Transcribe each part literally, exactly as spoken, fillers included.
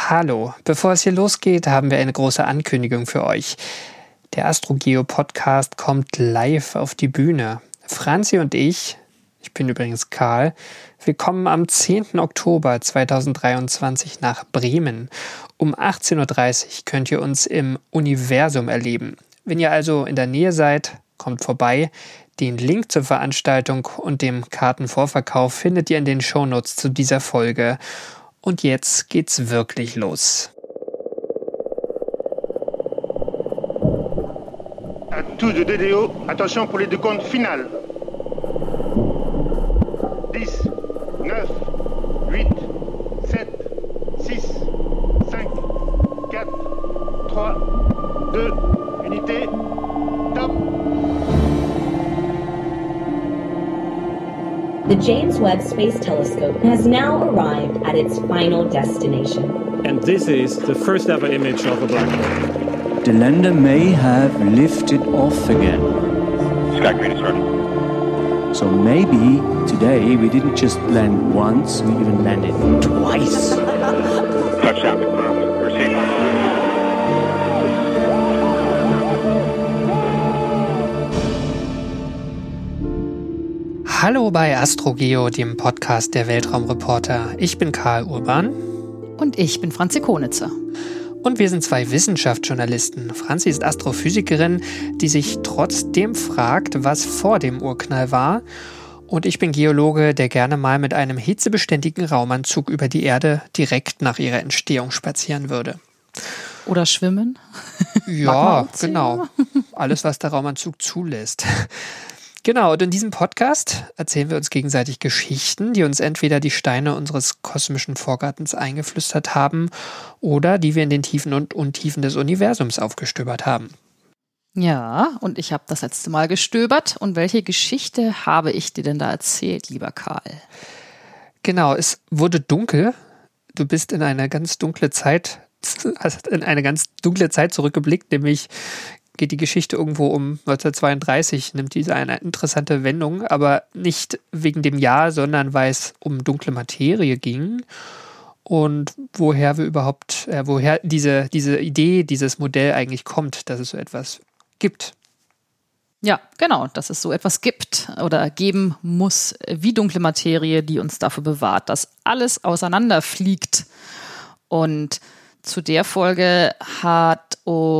Hallo, bevor es hier losgeht, haben wir eine große Ankündigung für euch. Der AstroGeo-Podcast kommt live auf die Bühne. Franzi und ich, ich bin übrigens Karl, wir kommen am zehnten Oktober zweitausenddreiundzwanzig nach Bremen. Um achtzehn Uhr dreißig könnt ihr uns im Universum erleben. Wenn ihr also in der Nähe seid, kommt vorbei. Den Link zur Veranstaltung und dem Kartenvorverkauf findet ihr in den Shownotes zu dieser Folge. Und jetzt geht's wirklich los. À tous de D D O, attention pour les décomptes finales. dix, neuf, huit, sept, six, cinq, quatre, trois, deux, unité, top. The James Webb Space Telescope has now arrived at its final destination. And this is the first ever image of a black hole. The lander may have lifted off again. Sky Green is running. So maybe today we didn't just land once, we even landed twice. Touchdown confirmed. Receiving. Hallo bei AstroGeo, dem Podcast der Weltraumreporter. Ich bin Karl Urban. Und ich bin Franzi Konitzer. Und wir sind zwei Wissenschaftsjournalisten. Franzi ist Astrophysikerin, die sich trotzdem fragt, was vor dem Urknall war. Und ich bin Geologe, der gerne mal mit einem hitzebeständigen Raumanzug über die Erde direkt nach ihrer Entstehung spazieren würde. Oder schwimmen. Ja, genau. Alles, was der Raumanzug zulässt. Genau, und in diesem Podcast erzählen wir uns gegenseitig Geschichten, die uns entweder die Steine unseres kosmischen Vorgartens eingeflüstert haben oder die wir in den Tiefen und Untiefen des Universums aufgestöbert haben. Ja, und ich habe das letzte Mal gestöbert. Und welche Geschichte habe ich dir denn da erzählt, lieber Karl? Genau, es wurde dunkel. Du bist in eine ganz dunkle Zeit, hast in eine ganz dunkle Zeit zurückgeblickt, nämlich geht die Geschichte irgendwo um neunzehnhundertzweiunddreißig, nimmt diese eine interessante Wendung, aber nicht wegen dem Jahr, sondern weil es um dunkle Materie ging und woher wir überhaupt, äh, woher diese, diese Idee, dieses Modell eigentlich kommt, dass es so etwas gibt. Ja, genau, dass es so etwas gibt oder geben muss wie dunkle Materie, die uns dafür bewahrt, dass alles auseinanderfliegt. Und zu der Folge hat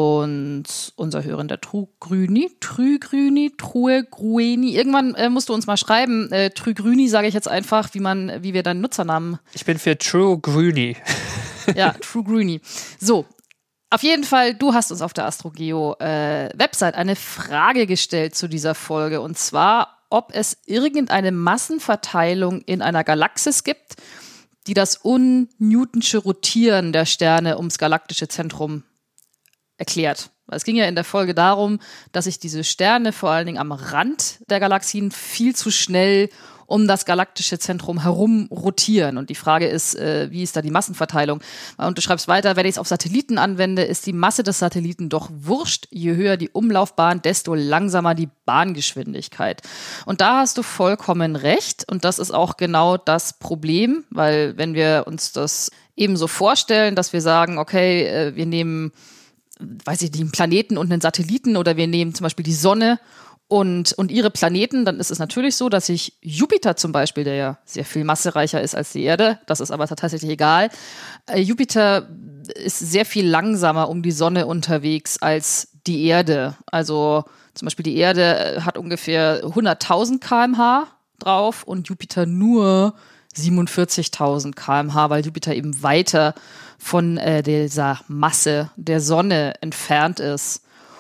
uns unser Hörender Trugrüni, Trügrüni, True, Grueni, irgendwann äh, musst du uns mal schreiben, äh, Trügrüni sage ich jetzt einfach, wie man, wie wir deinen Nutzernamen. Ich bin für True Grüni. Ja, True Grüni. So, auf jeden Fall, du hast uns auf der AstroGeo äh, Website eine Frage gestellt zu dieser Folge, und zwar, ob es irgendeine Massenverteilung in einer Galaxis gibt, die das un-Newtonsche Rotieren der Sterne ums galaktische Zentrum erklärt. Es ging ja in der Folge darum, dass sich diese Sterne vor allen Dingen am Rand der Galaxien viel zu schnell um das galaktische Zentrum herum rotieren. Und die Frage ist, äh, wie ist da die Massenverteilung? Und du schreibst weiter, wenn ich es auf Satelliten anwende, ist die Masse des Satelliten doch wurscht. Je höher die Umlaufbahn, desto langsamer die Bahngeschwindigkeit. Und da hast du vollkommen recht. Und das ist auch genau das Problem, weil wenn wir uns das eben so vorstellen, dass wir sagen, okay, äh, wir nehmen, weiß ich nicht, einen Planeten und einen Satelliten, oder wir nehmen zum Beispiel die Sonne Und, und ihre Planeten, dann ist es natürlich so, dass sich Jupiter zum Beispiel, der ja sehr viel massereicher ist als die Erde, das ist aber tatsächlich egal, äh, Jupiter ist sehr viel langsamer um die Sonne unterwegs als die Erde. Also zum Beispiel die Erde hat ungefähr hunderttausend Kilometer pro Stunde drauf und Jupiter nur siebenundvierzigtausend Kilometer pro Stunde, weil Jupiter eben weiter von äh, dieser Masse der Sonne entfernt ist.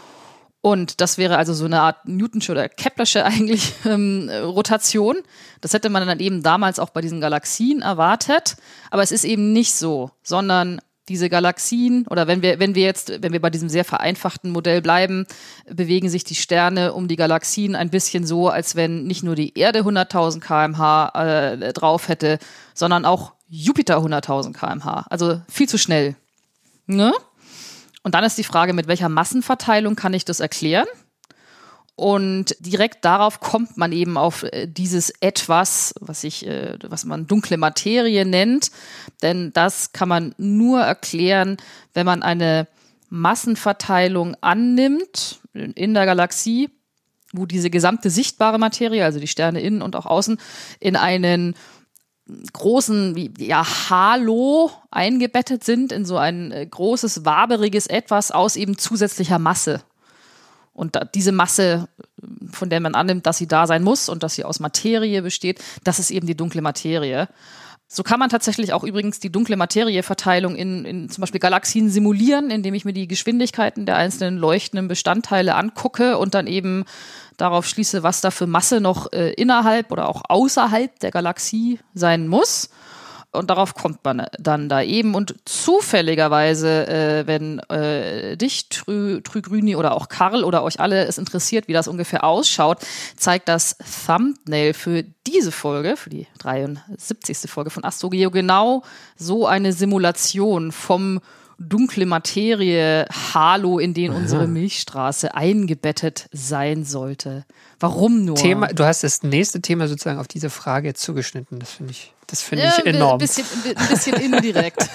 Und das wäre also so eine Art Newtonsche oder Keplersche eigentlich ähm, Rotation. Das hätte man dann eben damals auch bei diesen Galaxien erwartet. Aber es ist eben nicht so, sondern diese Galaxien, oder wenn wir, wenn wir jetzt, wenn wir bei diesem sehr vereinfachten Modell bleiben, bewegen sich die Sterne um die Galaxien ein bisschen so, als wenn nicht nur die Erde hunderttausend Kilometer pro Stunde äh, drauf hätte, sondern auch Jupiter hunderttausend Kilometer pro Stunde. Also viel zu schnell. Ne? Und dann ist die Frage, mit welcher Massenverteilung kann ich das erklären? Und direkt darauf kommt man eben auf äh, dieses Etwas, was ich, äh, was man dunkle Materie nennt. Denn das kann man nur erklären, wenn man eine Massenverteilung annimmt in der Galaxie, wo diese gesamte sichtbare Materie, also die Sterne innen und auch außen, in einen großen wie, ja, Halo eingebettet sind, in so ein äh, großes, waberiges Etwas aus eben zusätzlicher Masse. Und da, diese Masse, von der man annimmt, dass sie da sein muss und dass sie aus Materie besteht, das ist eben die dunkle Materie. So kann man tatsächlich auch übrigens die dunkle Materieverteilung in, in zum Beispiel Galaxien simulieren, indem ich mir die Geschwindigkeiten der einzelnen leuchtenden Bestandteile angucke und dann eben darauf schließe, was da für Masse noch äh, innerhalb oder auch außerhalb der Galaxie sein muss. Und darauf kommt man dann da eben. Und zufälligerweise, äh, wenn äh, dich, Trü, Trügrüni oder auch Karl oder euch alle es interessiert, wie das ungefähr ausschaut, zeigt das Thumbnail für diese Folge, für die dreiundsiebzigste Folge von AstroGeo, genau so eine Simulation vom dunkle Materie Halo, in den unsere Milchstraße eingebettet sein sollte. Warum nur? Thema, du hast das nächste Thema sozusagen auf diese Frage jetzt zugeschnitten. Das finde ich, das finde ja, ich enorm. Ein bisschen, ein bisschen indirekt.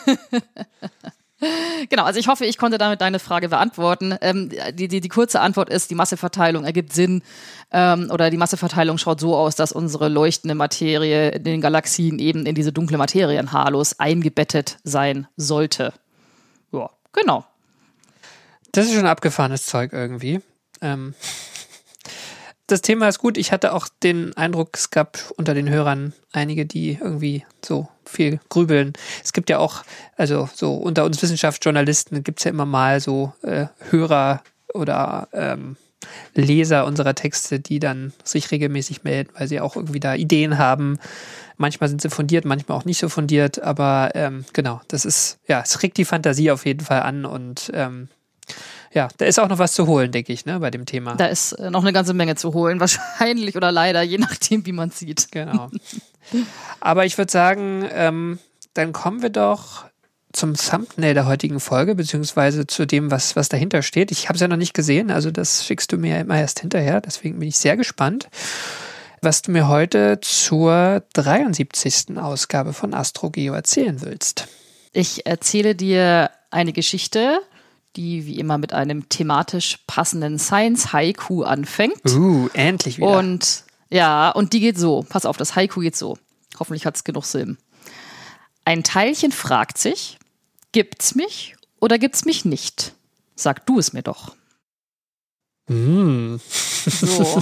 Genau, also ich hoffe, ich konnte damit deine Frage beantworten. Ähm, die, die, die kurze Antwort ist, die Masseverteilung ergibt Sinn. Ähm, oder die Masseverteilung schaut so aus, dass unsere leuchtende Materie in den Galaxien eben in diese dunkle Materienhalos eingebettet sein sollte. Ja, genau. Das ist schon abgefahrenes Zeug irgendwie. Ähm, das Thema ist gut. Ich hatte auch den Eindruck, es gab unter den Hörern einige, die irgendwie so viel grübeln. Es gibt ja auch, also so unter uns Wissenschaftsjournalisten gibt es ja immer mal so äh, Hörer oder ähm, Leser unserer Texte, die dann sich regelmäßig melden, weil sie auch irgendwie da Ideen haben. Manchmal sind sie fundiert, manchmal auch nicht so fundiert, aber ähm, genau, das ist, ja, es regt die Fantasie auf jeden Fall an und ähm, ja, da ist auch noch was zu holen, denke ich, ne, bei dem Thema. Da ist äh, noch eine ganze Menge zu holen, wahrscheinlich oder leider, je nachdem, wie man es sieht. Genau. Aber ich würde sagen, ähm, dann kommen wir doch zum Thumbnail der heutigen Folge, beziehungsweise zu dem, was, was dahinter steht. Ich habe es ja noch nicht gesehen, also das schickst du mir ja immer erst hinterher, deswegen bin ich sehr gespannt, was du mir heute zur dreiundsiebzigsten Ausgabe von AstroGeo erzählen willst. Ich erzähle dir eine Geschichte, die wie immer mit einem thematisch passenden Science-Haiku anfängt. Uh, endlich wieder. Und ja, und die geht so. Pass auf, das Haiku geht so. Hoffentlich hat es genug Silben. Ein Teilchen fragt sich, gibt's mich oder gibt's mich nicht? Sag du es mir doch. Mm. So.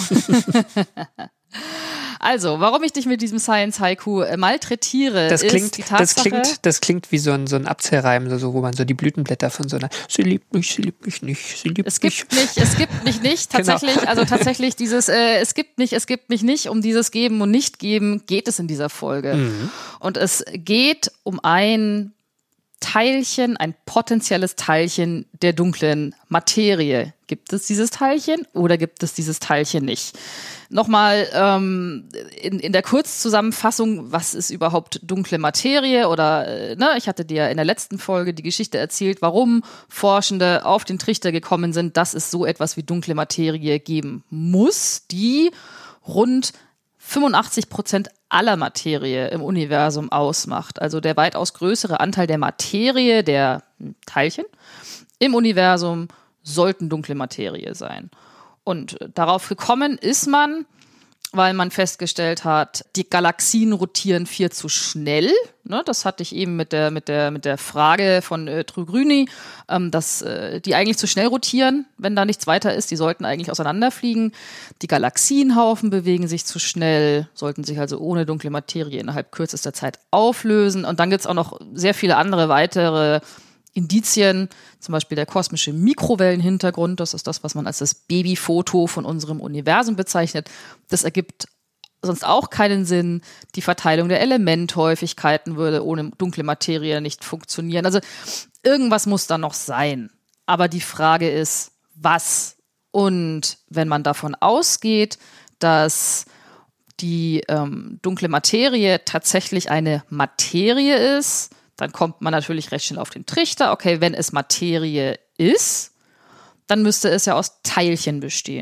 Also, warum ich dich mit diesem Science-Haiku äh, malträtiere, das klingt, ist die Tatsache... Das klingt, das klingt wie so ein, so ein Abzählreim, so, wo man so die Blütenblätter von so einer Sie liebt mich, sie liebt mich nicht, sie liebt es mich. Gibt nicht, es gibt mich nicht, tatsächlich, genau. Also tatsächlich dieses äh, es gibt nicht, es gibt mich nicht, um dieses Geben und Nicht-Geben geht es in dieser Folge. Mhm. Und es geht um ein Teilchen, ein potenzielles Teilchen der dunklen Materie. Gibt es dieses Teilchen oder gibt es dieses Teilchen nicht? Nochmal ähm, in, in der Kurzzusammenfassung, was ist überhaupt dunkle Materie? Oder äh, ne, ich hatte dir in der letzten Folge die Geschichte erzählt, warum Forschende auf den Trichter gekommen sind, dass es so etwas wie dunkle Materie geben muss, die rund fünfundachtzig Prozent aller Materie im Universum ausmacht. Also der weitaus größere Anteil der Materie, der Teilchen im Universum, sollten dunkle Materie sein. Und darauf gekommen ist man, weil man festgestellt hat, die Galaxien rotieren viel zu schnell. Ne, das hatte ich eben mit der, mit der, mit der Frage von äh, Trügrüni, ähm, dass äh, die eigentlich zu schnell rotieren, wenn da nichts weiter ist. Die sollten eigentlich auseinanderfliegen. Die Galaxienhaufen bewegen sich zu schnell, sollten sich also ohne dunkle Materie innerhalb kürzester Zeit auflösen. Und dann gibt es auch noch sehr viele andere weitere Indizien, zum Beispiel der kosmische Mikrowellenhintergrund, das ist das, was man als das Babyfoto von unserem Universum bezeichnet. Das ergibt sonst auch keinen Sinn. Die Verteilung der Elementhäufigkeiten würde ohne dunkle Materie nicht funktionieren. Also irgendwas muss da noch sein. Aber die Frage ist, was? Und wenn man davon ausgeht, dass die ähm, dunkle Materie tatsächlich eine Materie ist, dann kommt man natürlich recht schnell auf den Trichter. Okay, wenn es Materie ist, dann müsste es ja aus Teilchen bestehen.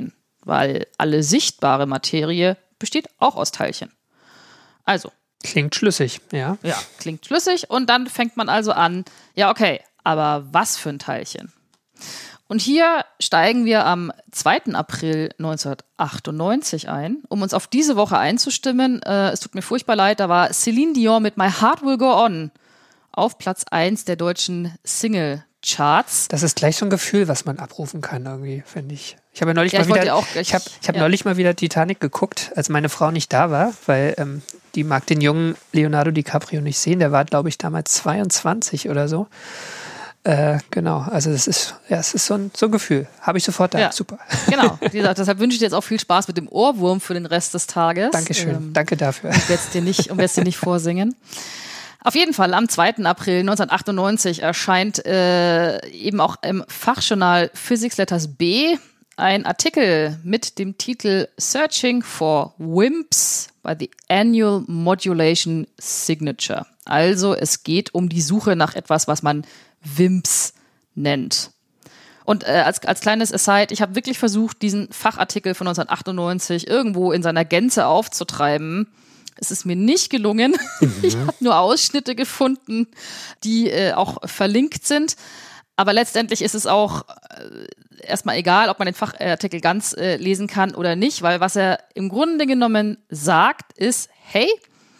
weil alle sichtbare Materie besteht auch aus Teilchen. Also. Klingt schlüssig, ja. Ja, klingt schlüssig. Und dann fängt man also an, ja, okay, aber was für ein Teilchen? Und hier steigen wir am zweiten April neunzehnhundertachtundneunzig ein, um uns auf diese Woche einzustimmen. Äh, es tut mir furchtbar leid, da war Celine Dion mit My Heart Will Go On auf Platz eins der deutschen Single-Charts. Das ist gleich so ein Gefühl, was man abrufen kann irgendwie, finde ich. Ich habe ja neulich ja, mal ich wieder, auch, ich habe ich hab ja. neulich mal wieder Titanic geguckt, als meine Frau nicht da war, weil ähm, die mag den jungen Leonardo DiCaprio nicht sehen. Der war, glaube ich, damals zweiundzwanzig oder so. Äh, genau, also das ist, ja, es ist so ein, so ein Gefühl. Habe ich sofort da. Ja. Super. Genau, wie gesagt, deshalb wünsche ich dir jetzt auch viel Spaß mit dem Ohrwurm für den Rest des Tages. Dankeschön, ähm, danke dafür. Ich werde es dir nicht, um es dir nicht vorsingen. Auf jeden Fall, am zweiten April neunzehnhundertachtundneunzig erscheint äh, eben auch im Fachjournal Physics Letters B ein Artikel mit dem Titel Searching for WIMPs by the Annual Modulation Signature. Also es geht um die Suche nach etwas, was man WIMPs nennt. Und äh, als, als kleines Aside, ich habe wirklich versucht, diesen Fachartikel von neunzehnhundertachtundneunzig irgendwo in seiner Gänze aufzutreiben. Es ist mir nicht gelungen. Mhm. Ich habe nur Ausschnitte gefunden, die äh, auch verlinkt sind. Aber letztendlich ist es auch äh, erstmal egal, ob man den Fachartikel ganz äh, lesen kann oder nicht, weil was er im Grunde genommen sagt, ist, hey,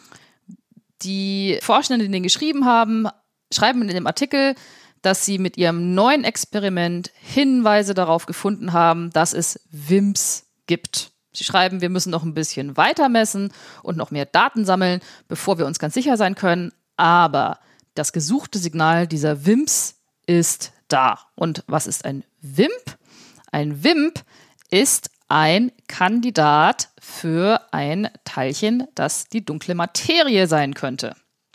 die Forschenden, die den geschrieben haben, schreiben in dem Artikel, dass sie mit ihrem neuen Experiment Hinweise darauf gefunden haben, dass es WIMPs gibt. Sie schreiben, wir müssen noch ein bisschen weiter messen und noch mehr Daten sammeln, bevor wir uns ganz sicher sein können. Aber das gesuchte Signal dieser WIMPs ist da. Und was ist ein WIMP? Ein WIMP ist ein Kandidat für ein Teilchen, das die dunkle Materie sein könnte.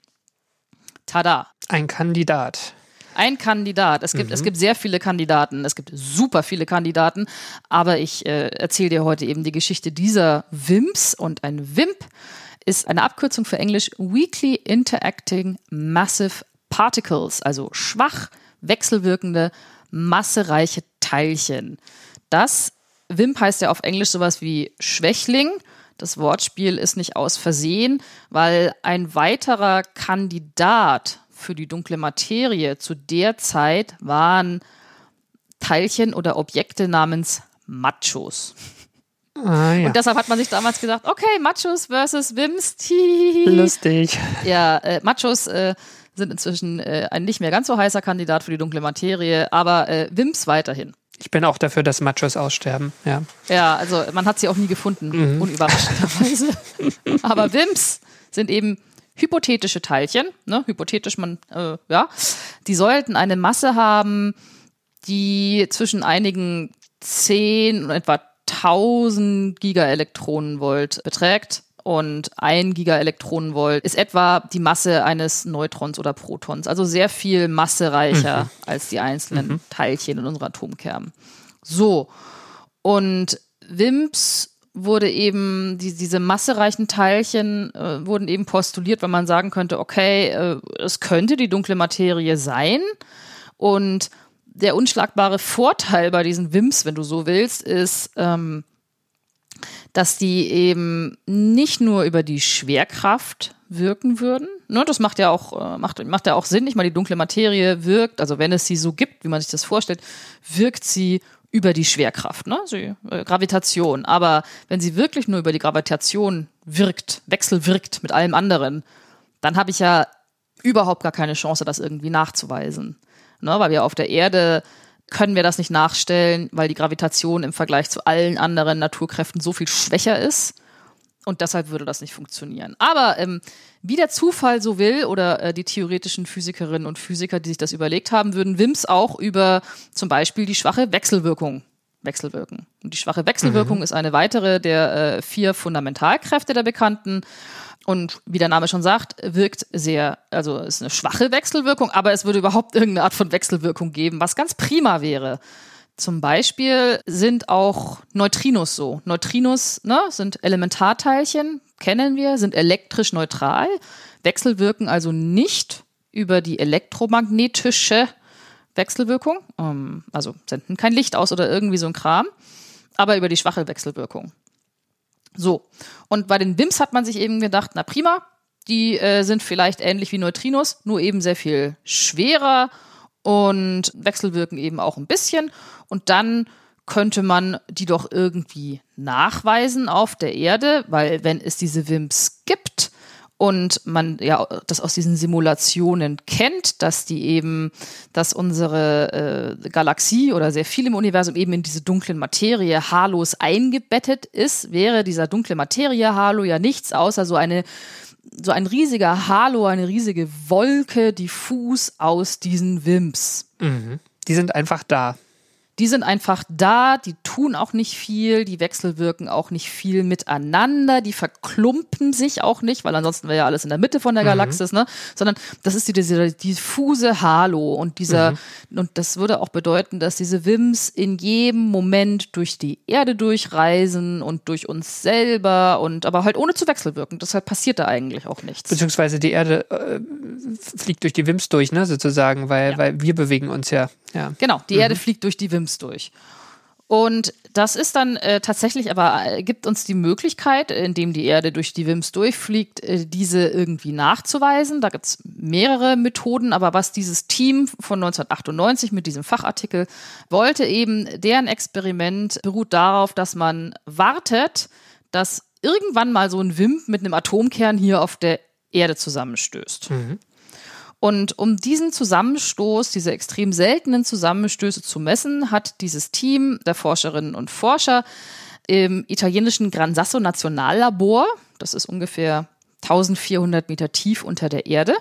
Tada! Ein Kandidat. Ein Kandidat. Es gibt, mhm. es gibt sehr viele Kandidaten. Es gibt super viele Kandidaten. Aber ich äh, erzähle dir heute eben die Geschichte dieser WIMPs. Und ein WIMP ist eine Abkürzung für Englisch Weakly Interacting Massive Particles. Also schwach wechselwirkende, massereiche Teilchen. Das WIMP heißt ja auf Englisch sowas wie Schwächling. Das Wortspiel ist nicht aus Versehen, weil ein weiterer Kandidat für die dunkle Materie zu der Zeit waren Teilchen oder Objekte namens Machos. Ah, ja. Und deshalb hat man sich damals gesagt, okay, Machos versus WIMPs. Lustig. Ja, äh, Machos äh, sind inzwischen äh, ein nicht mehr ganz so heißer Kandidat für die dunkle Materie, aber äh, WIMPs weiterhin. Ich bin auch dafür, dass Machos aussterben, ja. Ja, also man hat sie auch nie gefunden, mhm. unüberraschenderweise. Aber WIMPs sind eben hypothetische Teilchen, ne, hypothetisch man, äh, ja, die sollten eine Masse haben, die zwischen einigen zehn und etwa tausend Gigaelektronenvolt beträgt. Und ein Gigaelektronenvolt ist etwa die Masse eines Neutrons oder Protons. Also sehr viel massereicher mhm. als die einzelnen mhm. Teilchen in unserem Atomkern. So, und WIMPs wurde eben, die, diese massereichen Teilchen äh, wurden eben postuliert, weil man sagen könnte, okay, äh, es könnte die dunkle Materie sein. Und der unschlagbare Vorteil bei diesen WIMPs, wenn du so willst, ist, ähm, dass die eben nicht nur über die Schwerkraft wirken würden. Ne, das macht ja auch, macht, macht ja auch Sinn. Ich meine, die dunkle Materie wirkt, also wenn es sie so gibt, wie man sich das vorstellt, wirkt sie über die Schwerkraft, ne? Sie, äh, Gravitation. Aber wenn sie wirklich nur über die Gravitation wirkt, wechselwirkt mit allem anderen, dann habe ich ja überhaupt gar keine Chance, das irgendwie nachzuweisen. Ne, weil wir auf der Erde können wir das nicht nachstellen, weil die Gravitation im Vergleich zu allen anderen Naturkräften so viel schwächer ist. Und deshalb würde das nicht funktionieren. Aber ähm, wie der Zufall so will oder äh, die theoretischen Physikerinnen und Physiker, die sich das überlegt haben, würden WIMPs auch über zum Beispiel die schwache Wechselwirkung wechselwirken. Und die schwache Wechselwirkung mhm. ist eine weitere der äh, vier Fundamentalkräfte der bekannten. Und wie der Name schon sagt, wirkt sehr, also ist eine schwache Wechselwirkung, aber es würde überhaupt irgendeine Art von Wechselwirkung geben, was ganz prima wäre. Zum Beispiel sind auch Neutrinos so. Neutrinos, ne, sind Elementarteilchen, kennen wir, sind elektrisch neutral, wechselwirken also nicht über die elektromagnetische Wechselwirkung, ähm, also senden kein Licht aus oder irgendwie so ein Kram. aber über die schwache Wechselwirkung. So, und bei den W I M Ps hat man sich eben gedacht, na prima, die äh, sind vielleicht ähnlich wie Neutrinos, nur eben sehr viel schwerer und wechselwirken eben auch ein bisschen. Und dann könnte man die doch irgendwie nachweisen auf der Erde, weil wenn es diese W I M Ps gibt und man ja das aus diesen Simulationen kennt, dass die eben, dass unsere äh, Galaxie oder sehr viel im Universum eben in diese dunklen Materie-Halos eingebettet ist, wäre dieser dunkle Materie-Halo ja nichts außer so eine so ein riesiger Halo, eine riesige Wolke diffus aus diesen W I M Ps. Mhm. Die sind einfach da. Die sind einfach da, die tun auch nicht viel, die wechselwirken auch nicht viel miteinander, die verklumpen sich auch nicht, weil ansonsten wäre ja alles in der Mitte von der Galaxis, mhm. ne? Sondern das ist die, diese diffuse Halo und dieser, mhm. und das würde auch bedeuten, dass diese W I M Ps in jedem Moment durch die Erde durchreisen und durch uns selber und aber halt ohne zu wechselwirken. Deshalb passiert da eigentlich auch nichts. Beziehungsweise die Erde äh, fliegt durch die W I M Ps durch, ne, sozusagen, weil, Ja. weil wir bewegen uns ja. ja. Genau, die mhm. Erde fliegt durch die W I M Ps durch. Und das ist dann äh, tatsächlich, aber äh, gibt uns die Möglichkeit, indem die Erde durch die W I M Ps durchfliegt, äh, diese irgendwie nachzuweisen. Da gibt es mehrere Methoden, aber was dieses Team von neunzehnhundertachtundneunzig mit diesem Fachartikel wollte eben, deren Experiment beruht darauf, dass man wartet, dass irgendwann mal so ein W I M P mit einem Atomkern hier auf der Erde zusammenstößt. Mhm. Und um diesen Zusammenstoß, diese extrem seltenen Zusammenstöße zu messen, hat dieses Team der Forscherinnen und Forscher im italienischen Gran Sasso Nationallabor, das ist ungefähr eintausendvierhundert Meter tief unter der Erde,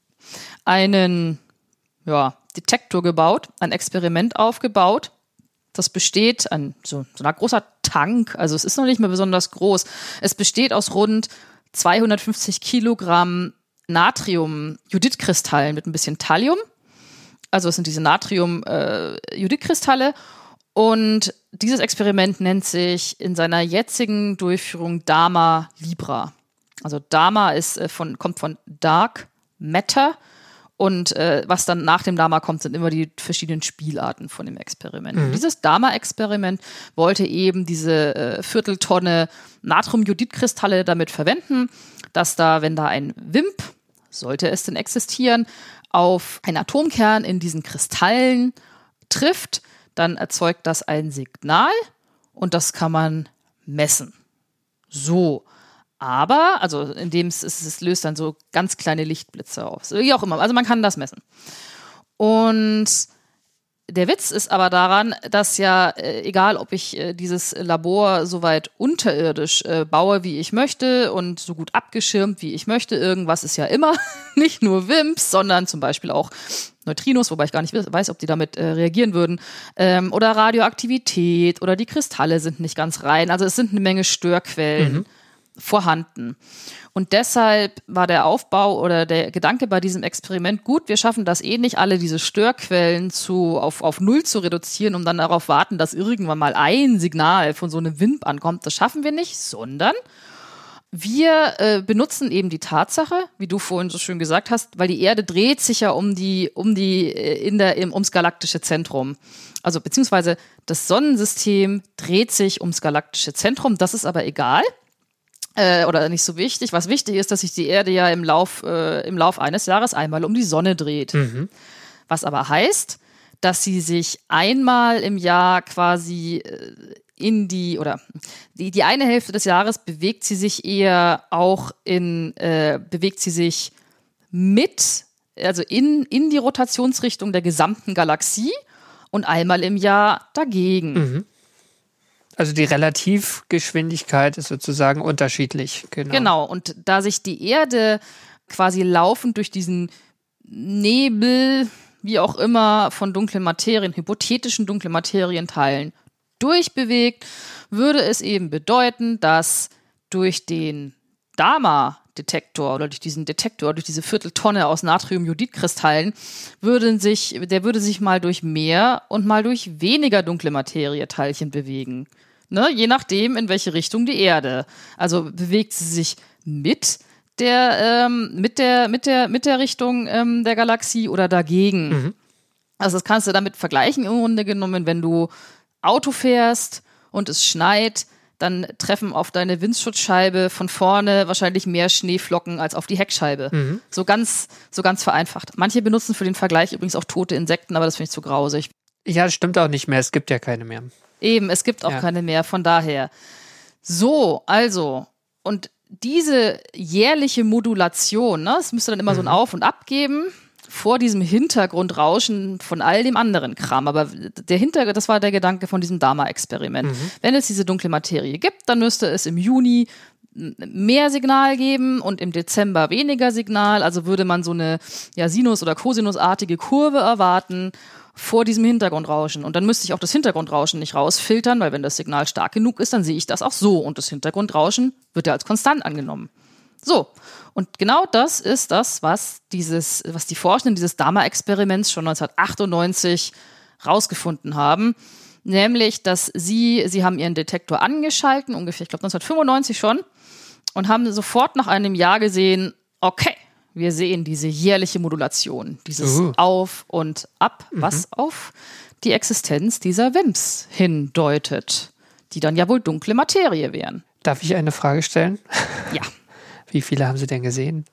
einen ja, Detektor gebaut, ein Experiment aufgebaut. Das besteht an so, so einer großer Tank, also es ist noch nicht mehr besonders groß. Es besteht aus rund zweihundertfünfzig Kilogramm Natrium-Jodidkristallen mit ein bisschen Thallium. Also es sind diese Natrium-Jodidkristalle. Äh, und dieses Experiment nennt sich in seiner jetzigen Durchführung Dama Libra. Also Dama ist, äh, von, kommt von Dark Matter. Und äh, was dann nach dem Dama kommt, sind immer die verschiedenen Spielarten von dem Experiment. Mhm. Dieses Dama-Experiment wollte eben diese äh, Vierteltonne Natrium-Jodidkristalle damit verwenden, dass da, wenn da ein W I M P, sollte es denn existieren, auf einen Atomkern in diesen Kristallen trifft, dann erzeugt das ein Signal und das kann man messen. So. Aber, also indem es, es löst dann so ganz kleine Lichtblitze auf. Wie auch immer. Also man kann das messen. Und der Witz ist aber daran, dass ja, äh, egal ob ich äh, dieses Labor so weit unterirdisch äh, baue, wie ich möchte und so gut abgeschirmt, wie ich möchte, irgendwas ist ja immer, nicht nur W I M Ps, sondern zum Beispiel auch Neutrinos, wobei ich gar nicht weiß, ob die damit äh, reagieren würden, ähm, oder Radioaktivität oder die Kristalle sind nicht ganz rein. Also es sind eine Menge Störquellen mhm. vorhanden. Und deshalb war der Aufbau oder der Gedanke bei diesem Experiment gut, wir schaffen das eh nicht, alle diese Störquellen zu, auf, auf Null zu reduzieren, um dann darauf warten, dass irgendwann mal ein Signal von so einem W I M P ankommt. Das schaffen wir nicht, sondern wir äh, benutzen eben die Tatsache, wie du vorhin so schön gesagt hast, weil die Erde dreht sich ja um die, um die, in der, im, ums galaktische Zentrum. Also beziehungsweise das Sonnensystem dreht sich ums galaktische Zentrum, das ist aber egal. Äh, oder nicht so wichtig. Was wichtig ist, dass sich die Erde ja im Lauf, äh, im Lauf eines Jahres einmal um die Sonne dreht. Mhm. Was aber heißt, dass sie sich einmal im Jahr quasi äh, in die, oder die, die eine Hälfte des Jahres bewegt sie sich eher auch in, äh, bewegt sie sich mit, also in, in die Rotationsrichtung der gesamten Galaxie und einmal im Jahr dagegen. Mhm. Also die Relativgeschwindigkeit ist sozusagen unterschiedlich. Genau. Genau, und da sich die Erde quasi laufend durch diesen Nebel, wie auch immer, von dunklen Materien, hypothetischen dunklen Materienteilen durchbewegt, würde es eben bedeuten, dass durch den Dama-Detektor oder durch diesen Detektor, durch diese Vierteltonne aus Natrium-Jodidkristallen, würden sich, der würde sich mal durch mehr und mal durch weniger dunkle Materieteilchen bewegen. Ne? Je nachdem, in welche Richtung die Erde. Also bewegt sie sich mit der, ähm, mit der, mit der, mit der Richtung ähm, der Galaxie oder dagegen. Mhm. Also das kannst du damit vergleichen im Grunde genommen, wenn du Auto fährst und es schneit, dann treffen auf deine Windschutzscheibe von vorne wahrscheinlich mehr Schneeflocken als auf die Heckscheibe. Mhm. So ganz, so ganz vereinfacht. Manche benutzen für den Vergleich übrigens auch tote Insekten, aber das finde ich zu grausig. Ja, das stimmt auch nicht mehr. Es gibt ja keine mehr. Eben, es gibt auch ja. keine mehr, von daher. So, also, und diese jährliche Modulation, ne, es müsste dann immer mhm. so ein Auf und Ab geben, vor diesem Hintergrundrauschen von all dem anderen Kram. Aber der Hinter, das war der Gedanke von diesem Dama-Experiment. Mhm. Wenn es diese dunkle Materie gibt, dann müsste es im Juni mehr Signal geben und im Dezember weniger Signal. Also würde man so eine ja, Sinus- oder Cosinusartige Kurve erwarten vor diesem Hintergrundrauschen. Und dann müsste ich auch das Hintergrundrauschen nicht rausfiltern, weil wenn das Signal stark genug ist, dann sehe ich das auch so. Und das Hintergrundrauschen wird ja als konstant angenommen. So. Und genau das ist das, was dieses, was die Forschenden dieses Dama-Experiments schon neunzehnhundertachtundneunzig rausgefunden haben. Nämlich, dass sie, sie haben ihren Detektor angeschalten, ungefähr, ich glaube neunzehnhundertfünfundneunzig schon, und haben sofort nach einem Jahr gesehen, okay, wir sehen diese jährliche Modulation, dieses uh. Auf und Ab, mhm. was auf die Existenz dieser W I M Ps hindeutet, die dann ja wohl dunkle Materie wären. Darf ich eine Frage stellen? Ja. Wie viele haben Sie denn gesehen?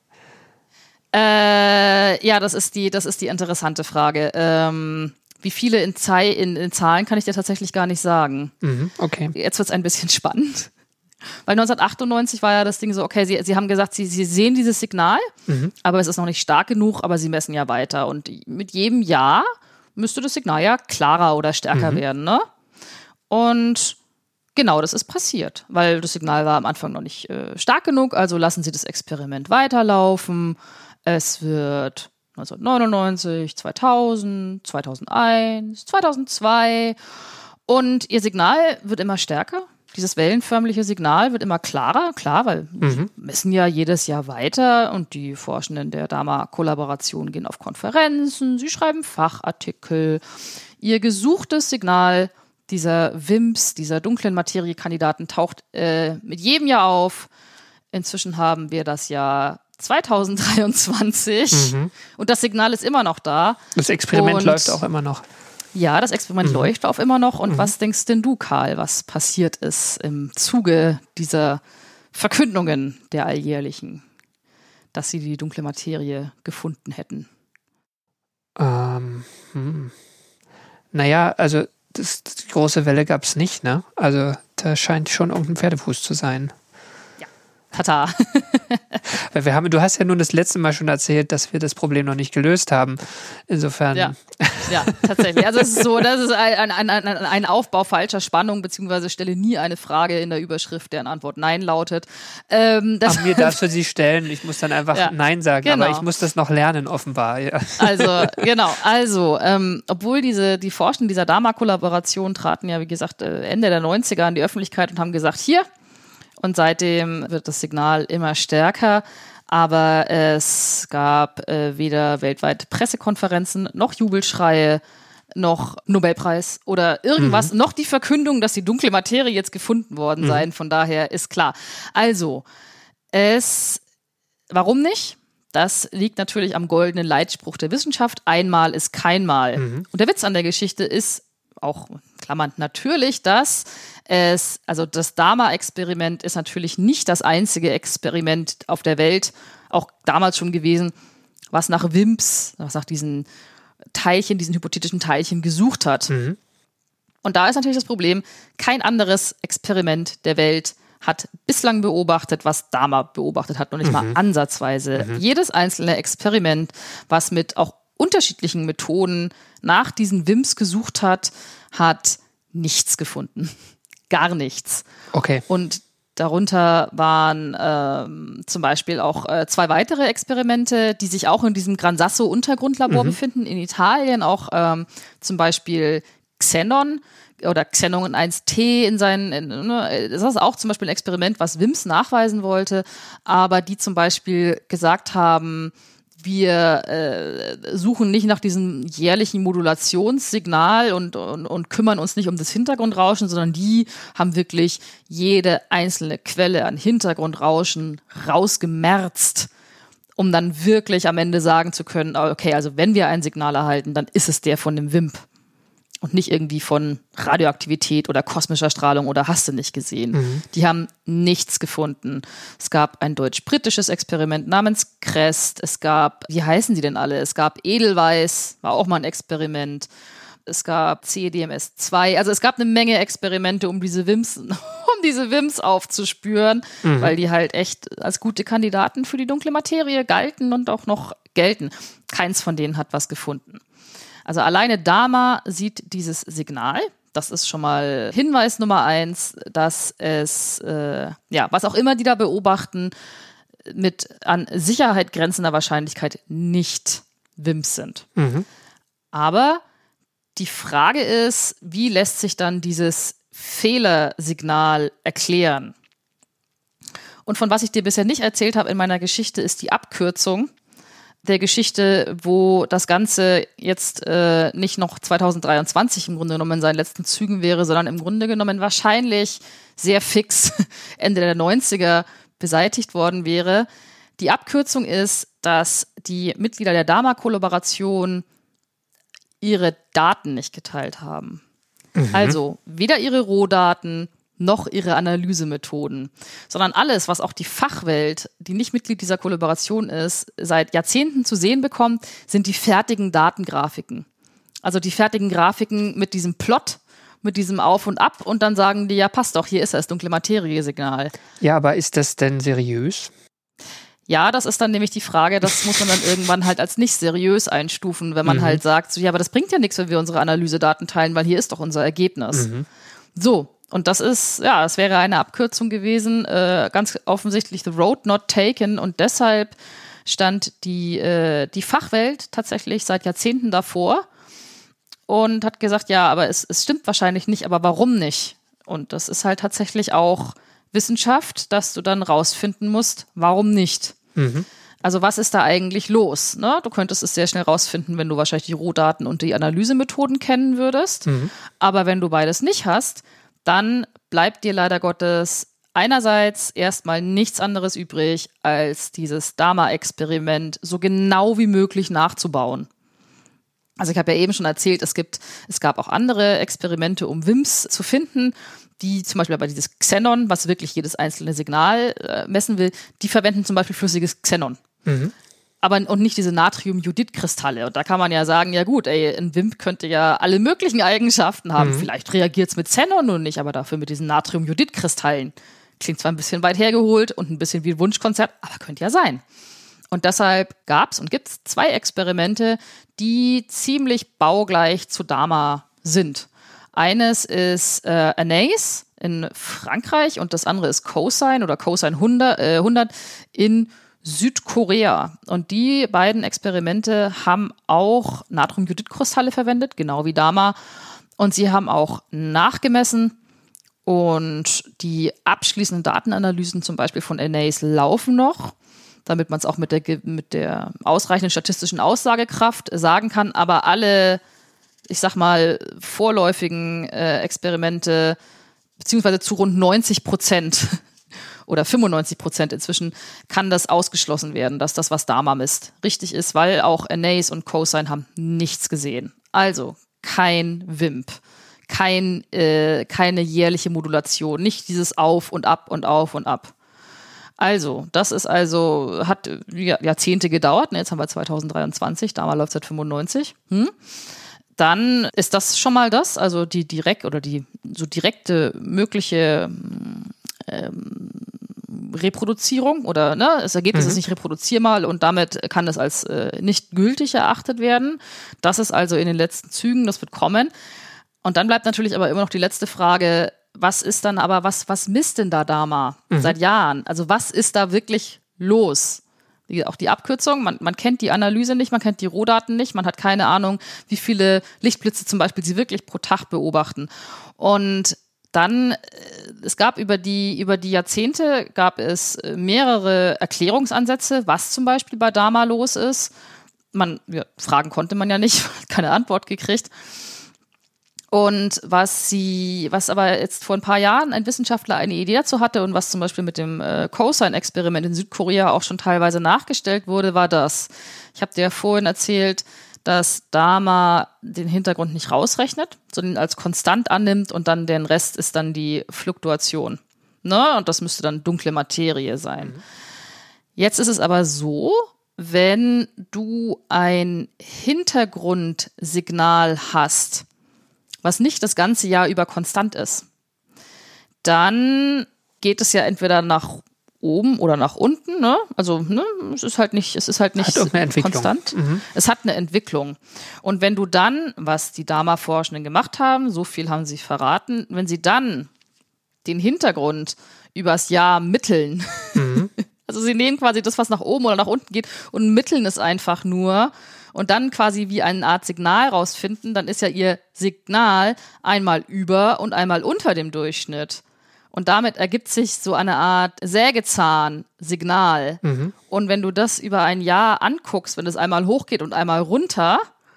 Äh, ja, das ist die, das ist die interessante Frage. Ähm, wie viele in, Zei- in, in Zahlen kann ich dir tatsächlich gar nicht sagen. Mhm, okay. Jetzt wird es ein bisschen spannend. Weil neunzehnhundertachtundneunzig war ja das Ding so, okay, sie, sie haben gesagt, sie, sie sehen dieses Signal, mhm. aber es ist noch nicht stark genug, aber sie messen ja weiter. Und mit jedem Jahr müsste das Signal ja klarer oder stärker mhm. werden, ne? Und genau, das ist passiert, weil das Signal war am Anfang noch nicht äh, stark genug, also lassen Sie das Experiment weiterlaufen. Es wird neunzehnhundertneunundneunzig, zweitausend, zweitausendeins, zweitausendzwei und Ihr Signal wird immer stärker. Dieses wellenförmliche Signal wird immer klarer, klar, weil mhm. sie messen ja jedes Jahr weiter und die Forschenden der Dama-Kollaboration gehen auf Konferenzen, sie schreiben Fachartikel. Ihr gesuchtes Signal dieser W I M Ps, dieser dunklen Materiekandidaten, taucht äh, mit jedem Jahr auf. Inzwischen haben wir das Jahr zweitausenddreiundzwanzig mhm. und das Signal ist immer noch da. Das Experiment und läuft auch immer noch. Ja, das Experiment mhm. läuft auch immer noch. Und mhm. was denkst denn du, Karl, was passiert ist im Zuge dieser Verkündungen der alljährlichen, dass sie die dunkle Materie gefunden hätten? Ähm, hm. Naja, also das, die große Welle gab es nicht, ne? Also da scheint schon irgendein Pferdefuß zu sein. Tata. Weil wir haben, du hast ja nun das letzte Mal schon erzählt, dass wir das Problem noch nicht gelöst haben. Insofern. Ja, ja tatsächlich. Also es ist so, das ist ein, ein, ein, ein Aufbau falscher Spannung, beziehungsweise stelle nie eine Frage in der Überschrift, deren Antwort Nein lautet. Ähm, das Ach, mir darfst du sie stellen. Ich muss dann einfach ja, Nein sagen, genau. Aber ich muss das noch lernen, offenbar. Ja. Also, genau. Also, ähm, obwohl diese, die Forschenden dieser Dama-Kollaboration traten ja, wie gesagt, Ende der neunziger an die Öffentlichkeit und haben gesagt, hier, und seitdem wird das Signal immer stärker, aber es gab äh, weder weltweit Pressekonferenzen, noch Jubelschreie, noch Nobelpreis oder irgendwas, mhm. noch die Verkündung, dass die dunkle Materie jetzt gefunden worden sei. Mhm. Von daher ist klar. Also, es, warum nicht? Das liegt natürlich am goldenen Leitspruch der Wissenschaft. Einmal ist kein Mal. Mhm. Und der Witz an der Geschichte ist, auch klammernd natürlich, dass es, also das Dama-Experiment ist natürlich nicht das einzige Experiment auf der Welt, auch damals schon gewesen, was nach W I M Ps, was nach diesen Teilchen, diesen hypothetischen Teilchen gesucht hat. Mhm. Und da ist natürlich das Problem, kein anderes Experiment der Welt hat bislang beobachtet, was Dama beobachtet hat, noch nicht mhm. mal ansatzweise. Mhm. Jedes einzelne Experiment, was mit auch unterschiedlichen Methoden nach diesen W I M Ps gesucht hat, hat nichts gefunden. Gar nichts. Okay. Und darunter waren ähm, zum Beispiel auch äh, zwei weitere Experimente, die sich auch in diesem Gran Sasso Untergrundlabor mhm. befinden, in Italien, auch ähm, zum Beispiel Xenon oder Xenon eins T in seinen, in, ne, das ist auch zum Beispiel ein Experiment, was W I M Ps nachweisen wollte, aber die zum Beispiel gesagt haben, wir äh, suchen nicht nach diesem jährlichen Modulationssignal und, und, und kümmern uns nicht um das Hintergrundrauschen, sondern die haben wirklich jede einzelne Quelle an Hintergrundrauschen rausgemerzt, um dann wirklich am Ende sagen zu können, okay, also wenn wir ein Signal erhalten, dann ist es der von dem W I M P. und nicht irgendwie von Radioaktivität oder kosmischer Strahlung oder hast du nicht gesehen. Mhm. Die haben nichts gefunden. Es gab ein deutsch-britisches Experiment namens CREST. Es gab, wie heißen die denn alle? Es gab Edelweiss, war auch mal ein Experiment. Es gab C D M S zwei. Also es gab eine Menge Experimente, um diese W I M S, um diese W I M S aufzuspüren, mhm. weil die halt echt als gute Kandidaten für die dunkle Materie galten und auch noch gelten. Keins von denen hat was gefunden. Also alleine DAMA sieht dieses Signal. Das ist schon mal Hinweis Nummer eins, dass es, äh, ja, was auch immer die da beobachten, mit an Sicherheit grenzender Wahrscheinlichkeit nicht W I M S sind. Mhm. Aber die Frage ist, wie lässt sich dann dieses Fehlersignal erklären? Und von was ich dir bisher nicht erzählt habe in meiner Geschichte, ist die Abkürzung der Geschichte, wo das Ganze jetzt äh, nicht noch zweitausenddreiundzwanzig im Grunde genommen in seinen letzten Zügen wäre, sondern im Grunde genommen wahrscheinlich sehr fix Ende der neunziger beseitigt worden wäre. Die Abkürzung ist, dass die Mitglieder der DAMA-Kollaboration ihre Daten nicht geteilt haben. Mhm. Also weder ihre Rohdaten noch ihre Analysemethoden, sondern alles, was auch die Fachwelt, die nicht Mitglied dieser Kollaboration ist, seit Jahrzehnten zu sehen bekommt, sind die fertigen Datengrafiken. Also die fertigen Grafiken mit diesem Plot, mit diesem Auf und Ab und dann sagen die, ja passt doch, hier ist das dunkle Materie-Signal. Ja, aber ist das denn seriös? Ja, das ist dann nämlich die Frage, das muss man dann irgendwann halt als nicht seriös einstufen, wenn man mhm. halt sagt, so, ja, aber das bringt ja nichts, wenn wir unsere Analysedaten teilen, weil hier ist doch unser Ergebnis. Mhm. So. Und das ist, ja, es wäre eine Abkürzung gewesen, äh, ganz offensichtlich the road not taken und deshalb stand die, äh, die Fachwelt tatsächlich seit Jahrzehnten davor und hat gesagt, ja, aber es, es stimmt wahrscheinlich nicht, aber warum nicht? Und das ist halt tatsächlich auch Wissenschaft, dass du dann rausfinden musst, warum nicht? Mhm. Also was ist da eigentlich los? Ne? Du könntest es sehr schnell rausfinden, wenn du wahrscheinlich die Rohdaten und die Analysemethoden kennen würdest, mhm. aber wenn du beides nicht hast, dann bleibt dir leider Gottes einerseits erstmal nichts anderes übrig, als dieses DAMA-Experiment so genau wie möglich nachzubauen. Also ich habe ja eben schon erzählt, es gibt, es gab auch andere Experimente, um W I M S zu finden, die zum Beispiel bei dieses Xenon, was wirklich jedes einzelne Signal äh, messen will, die verwenden zum Beispiel flüssiges Xenon. Mhm. Aber und nicht diese Natrium-Jodid-Kristalle. Und da kann man ja sagen, ja gut, ey, ein W I M P könnte ja alle möglichen Eigenschaften haben. Mhm. Vielleicht reagiert es mit Xenon nun nicht, aber dafür mit diesen Natrium-Jodid-Kristallen. Klingt zwar ein bisschen weit hergeholt und ein bisschen wie ein Wunschkonzert, aber könnte ja sein. Und deshalb gab es und gibt es zwei Experimente, die ziemlich baugleich zu DAMA sind. Eines ist äh, Anais in Frankreich und das andere ist Cosine oder Cosine hundert, äh, hundert in Südkorea. Und die beiden Experimente haben auch Natriumjodidkristalle verwendet, genau wie DAMA. Und sie haben auch nachgemessen. Und die abschließenden Datenanalysen zum Beispiel von Anais laufen noch, damit man es auch mit der, mit der ausreichenden statistischen Aussagekraft sagen kann. Aber alle, ich sag mal, vorläufigen äh, Experimente, beziehungsweise zu rund neunzig Prozent oder fünfundneunzig Prozent inzwischen, kann das ausgeschlossen werden, dass das, was DAMA misst, richtig ist, weil auch Anais und Cosine haben nichts gesehen. Also kein W I M P, kein, äh, keine jährliche Modulation, nicht dieses Auf und Ab und Auf und Ab. Also, das ist also, hat Jahrzehnte gedauert, ne, jetzt haben wir zweitausenddreiundzwanzig, DAMA läuft seit fünfundneunzig. Hm? Dann ist das schon mal das, also die direkt oder die so direkte mögliche ähm, Reproduzierung oder ne, das Ergebnis mhm. ist nicht reproduzierbar und damit kann es als äh, nicht gültig erachtet werden. Das ist also in den letzten Zügen, das wird kommen. Und dann bleibt natürlich aber immer noch die letzte Frage, was ist dann aber, was, was misst denn da DAMA mhm. seit Jahren? Also was ist da wirklich los? Die, auch die Abkürzung, man, man kennt die Analyse nicht, man kennt die Rohdaten nicht, man hat keine Ahnung, wie viele Lichtblitze zum Beispiel sie wirklich pro Tag beobachten. Und dann, es gab über die, über die Jahrzehnte, gab es mehrere Erklärungsansätze, was zum Beispiel bei DAMA los ist. Man, ja, Fragen konnte man ja nicht, keine Antwort gekriegt. Und was sie, was aber jetzt vor ein paar Jahren ein Wissenschaftler eine Idee dazu hatte und was zum Beispiel mit dem äh, Cosine-Experiment in Südkorea auch schon teilweise nachgestellt wurde, war das. Ich habe dir ja vorhin erzählt, dass Dama den Hintergrund nicht rausrechnet, sondern ihn als konstant annimmt und dann den Rest ist dann die Fluktuation. Ne? Und das müsste dann dunkle Materie sein. Mhm. Jetzt ist es aber so, wenn du ein Hintergrundsignal hast, was nicht das ganze Jahr über konstant ist, dann geht es ja entweder nach oben oder nach unten, ne? Also ne, es ist halt nicht, es ist halt nicht konstant. Mhm. Es hat eine Entwicklung. Und wenn du dann, was die Dama-Forschenden gemacht haben, so viel haben sie verraten, wenn sie dann den Hintergrund übers Jahr mitteln, mhm. also sie nehmen quasi das, was nach oben oder nach unten geht und mitteln es einfach nur und dann quasi wie eine Art Signal rausfinden, dann ist ja ihr Signal einmal über und einmal unter dem Durchschnitt. Und damit ergibt sich so eine Art Sägezahn-Signal. Mhm. Und wenn du das über ein Jahr anguckst, wenn es einmal hochgeht und einmal runter,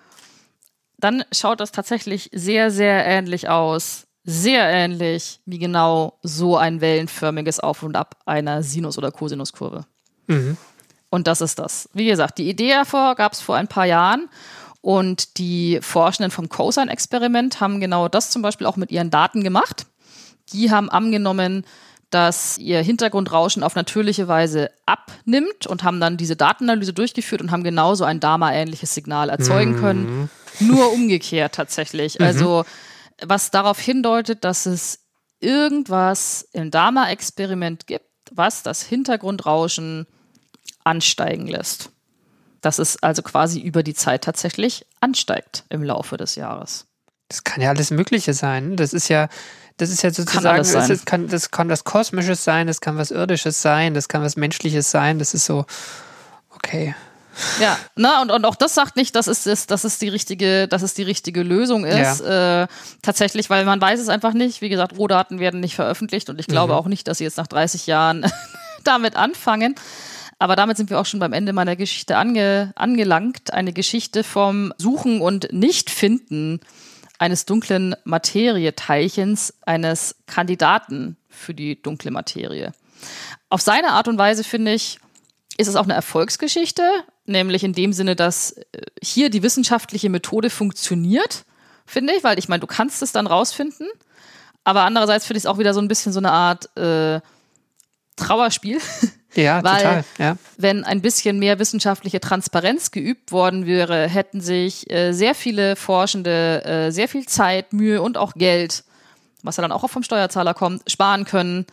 dann schaut das tatsächlich sehr, sehr ähnlich aus. Sehr ähnlich wie genau so ein wellenförmiges Auf und Ab einer Sinus- oder Kosinuskurve. Mhm. Und das ist das. Wie gesagt, die Idee davor gab es vor ein paar Jahren. Und die Forschenden vom Cosine-Experiment haben genau das zum Beispiel auch mit ihren Daten gemacht. Die haben angenommen, dass ihr Hintergrundrauschen auf natürliche Weise abnimmt und haben dann diese Datenanalyse durchgeführt und haben genauso ein Dama-ähnliches Signal erzeugen mhm. können. Nur umgekehrt tatsächlich. Mhm. Also was darauf hindeutet, dass es irgendwas im Dama-Experiment gibt, was das Hintergrundrauschen ansteigen lässt. Dass es also quasi über die Zeit tatsächlich ansteigt im Laufe des Jahres. Das kann ja alles Mögliche sein. Das ist ja, das ist ja sozusagen, das, ist, kann, das kann was Kosmisches sein, das kann was Irdisches sein, das kann was Menschliches sein. Das ist so, okay. Ja, na, und, und auch das sagt nicht, dass es, das, dass es die richtige, dass es die richtige Lösung ist. Ja. Äh, tatsächlich, weil man weiß es einfach nicht. Wie gesagt, Rohdaten werden nicht veröffentlicht und ich glaube mhm. auch nicht, dass sie jetzt nach dreißig Jahren damit anfangen. Aber damit sind wir auch schon beim Ende meiner Geschichte ange, angelangt. Eine Geschichte vom Suchen und Nichtfinden eines dunklen Materieteilchens, eines Kandidaten für die dunkle Materie. Auf seine Art und Weise, finde ich, ist es auch eine Erfolgsgeschichte, nämlich in dem Sinne, dass hier die wissenschaftliche Methode funktioniert, finde ich, weil ich meine, du kannst es dann rausfinden, aber andererseits finde ich es auch wieder so ein bisschen so eine Art äh, Trauerspiel. Ja, weil, total. Ja. Wenn ein bisschen mehr wissenschaftliche Transparenz geübt worden wäre, hätten sich äh, sehr viele Forschende äh, sehr viel Zeit, Mühe und auch Geld, was ja dann auch vom Steuerzahler kommt, sparen können,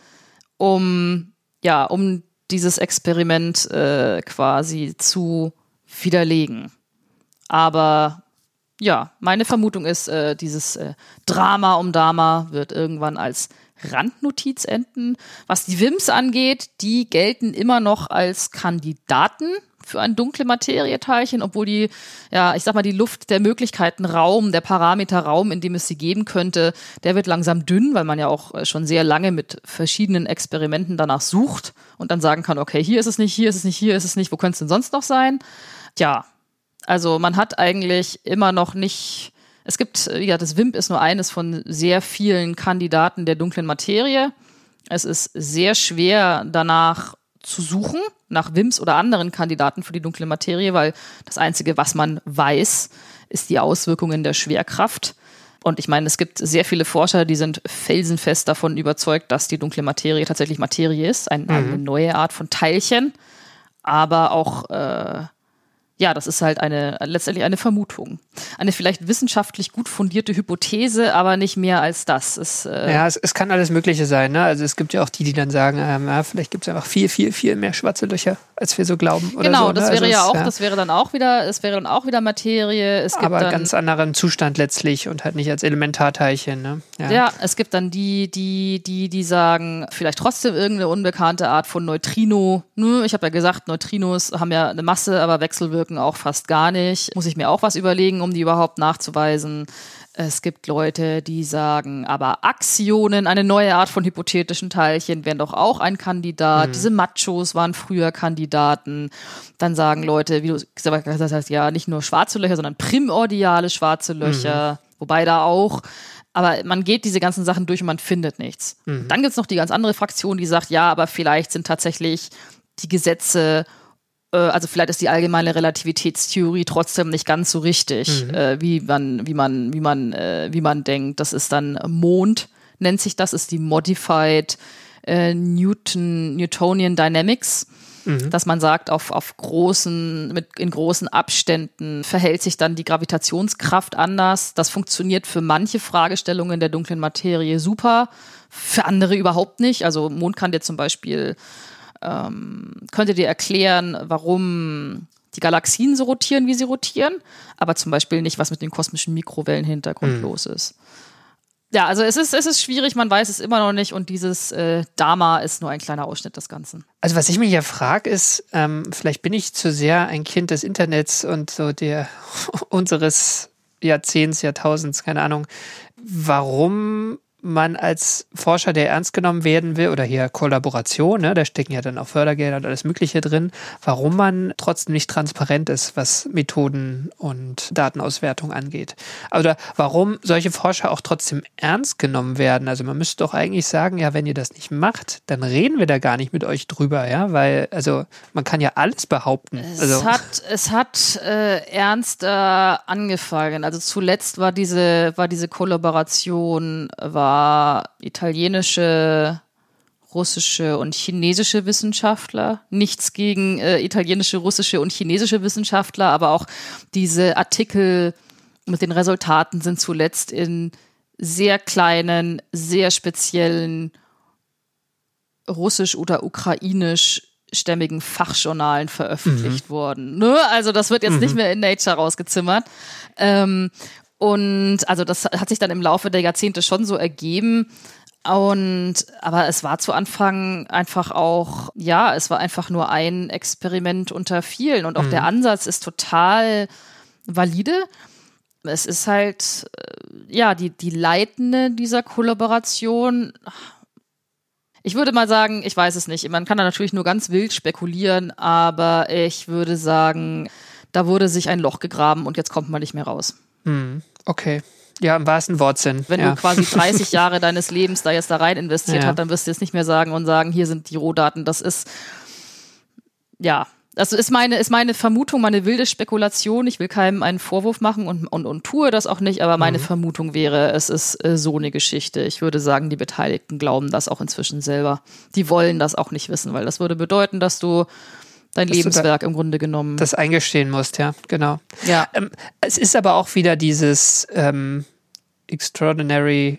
um, ja, um dieses Experiment äh, quasi zu widerlegen. Aber ja, meine Vermutung ist, äh, dieses äh, Drama um Dama wird irgendwann als Randnotiz enden. Was die W I M S angeht, die gelten immer noch als Kandidaten für ein dunkle Materieteilchen, obwohl die, ja, ich sag mal, die Luft der Möglichkeiten Raum, der Parameter Raum, in dem es sie geben könnte, der wird langsam dünn, weil man ja auch schon sehr lange mit verschiedenen Experimenten danach sucht und dann sagen kann, okay, hier ist es nicht, hier ist es nicht, hier ist es nicht, wo könnte es denn sonst noch sein? Ja, also man hat eigentlich immer noch nicht. Es gibt, ja, das W I M P ist nur eines von sehr vielen Kandidaten der dunklen Materie. Es ist sehr schwer danach zu suchen, nach W I M Ps oder anderen Kandidaten für die dunkle Materie, weil das Einzige, was man weiß, ist die Auswirkungen der Schwerkraft. Und ich meine, es gibt sehr viele Forscher, die sind felsenfest davon überzeugt, dass die dunkle Materie tatsächlich Materie ist, ein, mhm. eine neue Art von Teilchen. Aber auch äh, ja, das ist halt eine letztendlich eine Vermutung. Eine vielleicht wissenschaftlich gut fundierte Hypothese, aber nicht mehr als das. Es, äh ja, es, es kann alles Mögliche sein. Ne? Also es gibt ja auch die, die dann sagen, ähm, ja, vielleicht gibt es einfach viel, viel, viel mehr schwarze Löcher, als wir so glauben. Oder genau, so, das ne? wäre also ja es, auch, ja. das wäre dann auch wieder, es wäre dann auch wieder Materie. Es gibt aber dann, ganz anderen Zustand letztlich und halt nicht als Elementarteilchen. Ne? Ja. ja, es gibt dann die, die, die, die sagen, vielleicht trotzdem irgendeine unbekannte Art von Neutrino. Ich habe ja gesagt, Neutrinos haben ja eine Masse, aber wechselwirken auch fast gar nicht. Muss ich mir auch was überlegen, um die überhaupt nachzuweisen. Es gibt Leute, die sagen, aber Axionen, eine neue Art von hypothetischen Teilchen, wären doch auch ein Kandidat. Mhm. Diese Machos waren früher Kandidaten. Dann sagen Leute, wie du gesagt hast, ja, nicht nur schwarze Löcher, sondern primordiale schwarze Löcher. Mhm. Wobei da auch. Aber man geht diese ganzen Sachen durch und man findet nichts. Mhm. Dann gibt es noch die ganz andere Fraktion, die sagt, ja, aber vielleicht sind tatsächlich die Gesetze also vielleicht ist die allgemeine Relativitätstheorie trotzdem nicht ganz so richtig, mhm. äh, wie man, wie man, wie man, äh, wie man denkt. Das ist dann Mond, nennt sich das, ist die Modified äh, Newton, Newtonian Dynamics. Mhm. Dass man sagt, auf, auf großen, mit, in großen Abständen verhält sich dann die Gravitationskraft anders. Das funktioniert für manche Fragestellungen der dunklen Materie super, für andere überhaupt nicht. Also Mond kann dir zum Beispiel, ähm, könnte dir erklären, warum die Galaxien so rotieren, wie sie rotieren, aber zum Beispiel nicht, was mit dem kosmischen Mikrowellenhintergrund mhm. los ist. Ja, also es ist, es ist schwierig, man weiß es immer noch nicht und dieses äh, Dama ist nur ein kleiner Ausschnitt des Ganzen. Also was ich mich ja frage ist, ähm, vielleicht bin ich zu sehr ein Kind des Internets und so der unseres Jahrzehnts, Jahrtausends, keine Ahnung, warum man als Forscher, der ernst genommen werden will, oder hier Kollaboration, ne, da stecken ja dann auch Fördergelder und alles Mögliche drin, warum man trotzdem nicht transparent ist, was Methoden und Datenauswertung angeht. Oder warum solche Forscher auch trotzdem ernst genommen werden. Also man müsste doch eigentlich sagen, ja, wenn ihr das nicht macht, dann reden wir da gar nicht mit euch drüber, ja, weil, also man kann ja alles behaupten. Es also, hat, es hat äh, ernster angefangen. Also zuletzt war diese, war diese Kollaboration, war italienische, russische und chinesische Wissenschaftler. Nichts gegen äh, italienische, russische und chinesische Wissenschaftler, aber auch diese Artikel mit den Resultaten sind zuletzt in sehr kleinen, sehr speziellen russisch- oder ukrainischstämmigen Fachjournalen veröffentlicht mhm. worden. Ne? Also das wird jetzt mhm. nicht mehr in Nature rausgezimmert. Ähm, Und also das hat sich dann im Laufe der Jahrzehnte schon so ergeben. Und aber es war zu Anfang einfach auch, ja, es war einfach nur ein Experiment unter vielen. Und auch mhm. der Ansatz ist total valide. Es ist halt, ja, die, die Leitende dieser Kollaboration. Ich würde mal sagen, ich weiß es nicht. Man kann da natürlich nur ganz wild spekulieren, aber ich würde sagen, da wurde sich ein Loch gegraben und jetzt kommt man nicht mehr raus. Okay. Ja, im wahrsten Wortsinn. Wenn ja. du quasi dreißig Jahre deines Lebens da jetzt da rein investiert ja. hast, dann wirst du jetzt nicht mehr sagen und sagen, hier sind die Rohdaten. Das ist, ja, das ist meine, ist meine Vermutung, meine wilde Spekulation. Ich will keinem einen Vorwurf machen und, und, und tue das auch nicht, aber meine mhm. Vermutung wäre, es ist äh, so eine Geschichte. Ich würde sagen, die Beteiligten glauben das auch inzwischen selber. Die wollen das auch nicht wissen, weil das würde bedeuten, dass du dein dass Lebenswerk da im Grunde genommen das eingestehen musst, ja, genau. Ja. Ähm, es ist aber auch wieder dieses ähm, extraordinary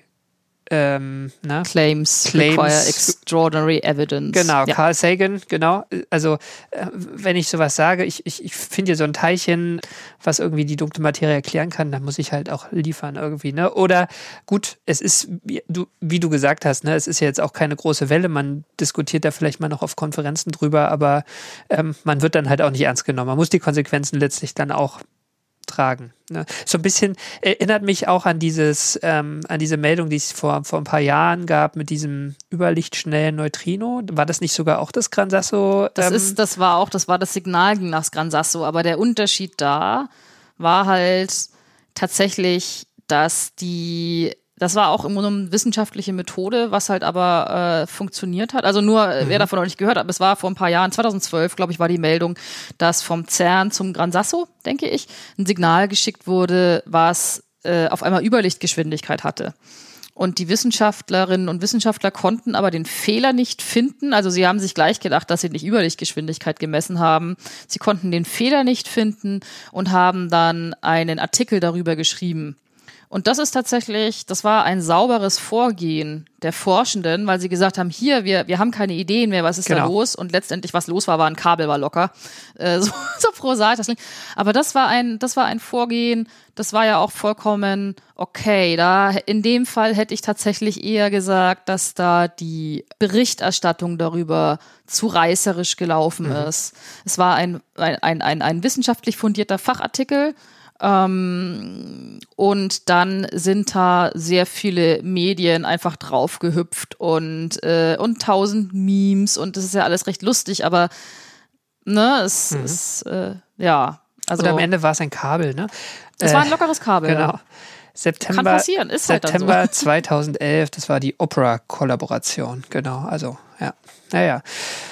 ähm, na? Claims, Claims require extraordinary evidence. Genau, ja. Carl Sagan, genau. Also äh, wenn ich sowas sage, ich, ich, ich finde hier so ein Teilchen, was irgendwie die dunkle Materie erklären kann, dann muss ich halt auch liefern irgendwie, ne? Oder gut, es ist, wie du, wie du gesagt hast, ne, es ist ja jetzt auch keine große Welle, man diskutiert da vielleicht mal noch auf Konferenzen drüber, aber ähm, man wird dann halt auch nicht ernst genommen. Man muss die Konsequenzen letztlich dann auch tragen. Ne? So ein bisschen erinnert mich auch an dieses, ähm, an diese Meldung, die es vor, vor ein paar Jahren gab mit diesem überlichtschnellen Neutrino. War das nicht sogar auch das Gran Sasso? Ähm? Das ist, das war auch, das war das Signal ging nach Gran Sasso, aber der Unterschied da war halt tatsächlich, dass die Das war auch im Grunde eine wissenschaftliche Methode, was halt aber äh, funktioniert hat. Also nur, mhm. wer davon noch nicht gehört hat, aber es war vor ein paar Jahren, zweitausendzwölf, glaube ich, war die Meldung, dass vom CERN zum Gran Sasso, denke ich, ein Signal geschickt wurde, was äh, auf einmal Überlichtgeschwindigkeit hatte. Und die Wissenschaftlerinnen und Wissenschaftler konnten aber den Fehler nicht finden. Also sie haben sich gleich gedacht, dass sie nicht Überlichtgeschwindigkeit gemessen haben. Sie konnten den Fehler nicht finden und haben dann einen Artikel darüber geschrieben. Und das ist tatsächlich, das war ein sauberes Vorgehen der Forschenden, weil sie gesagt haben, hier, wir, wir haben keine Ideen mehr, was ist genau. da los? Und letztendlich, was los war, war ein Kabel war locker. Äh, so, so prosaisch das klingt. Aber das war ein, das war ein Vorgehen, das war ja auch vollkommen okay. Da, in dem Fall hätte ich tatsächlich eher gesagt, dass da die Berichterstattung darüber zu reißerisch gelaufen mhm. ist. Es war ein, ein, ein, ein wissenschaftlich fundierter Fachartikel, Ähm, und dann sind da sehr viele Medien einfach draufgehüpft und, äh, und tausend Memes und das ist ja alles recht lustig, aber ne, es mhm. ist, äh, ja. Also, und am Ende war es ein Kabel, ne? Es äh, war ein lockeres Kabel. Genau. Ja. September, Kann passieren, ist halt September dann so. zweitausendelf, das war die Oprah-Kollaboration, genau, also, ja, naja.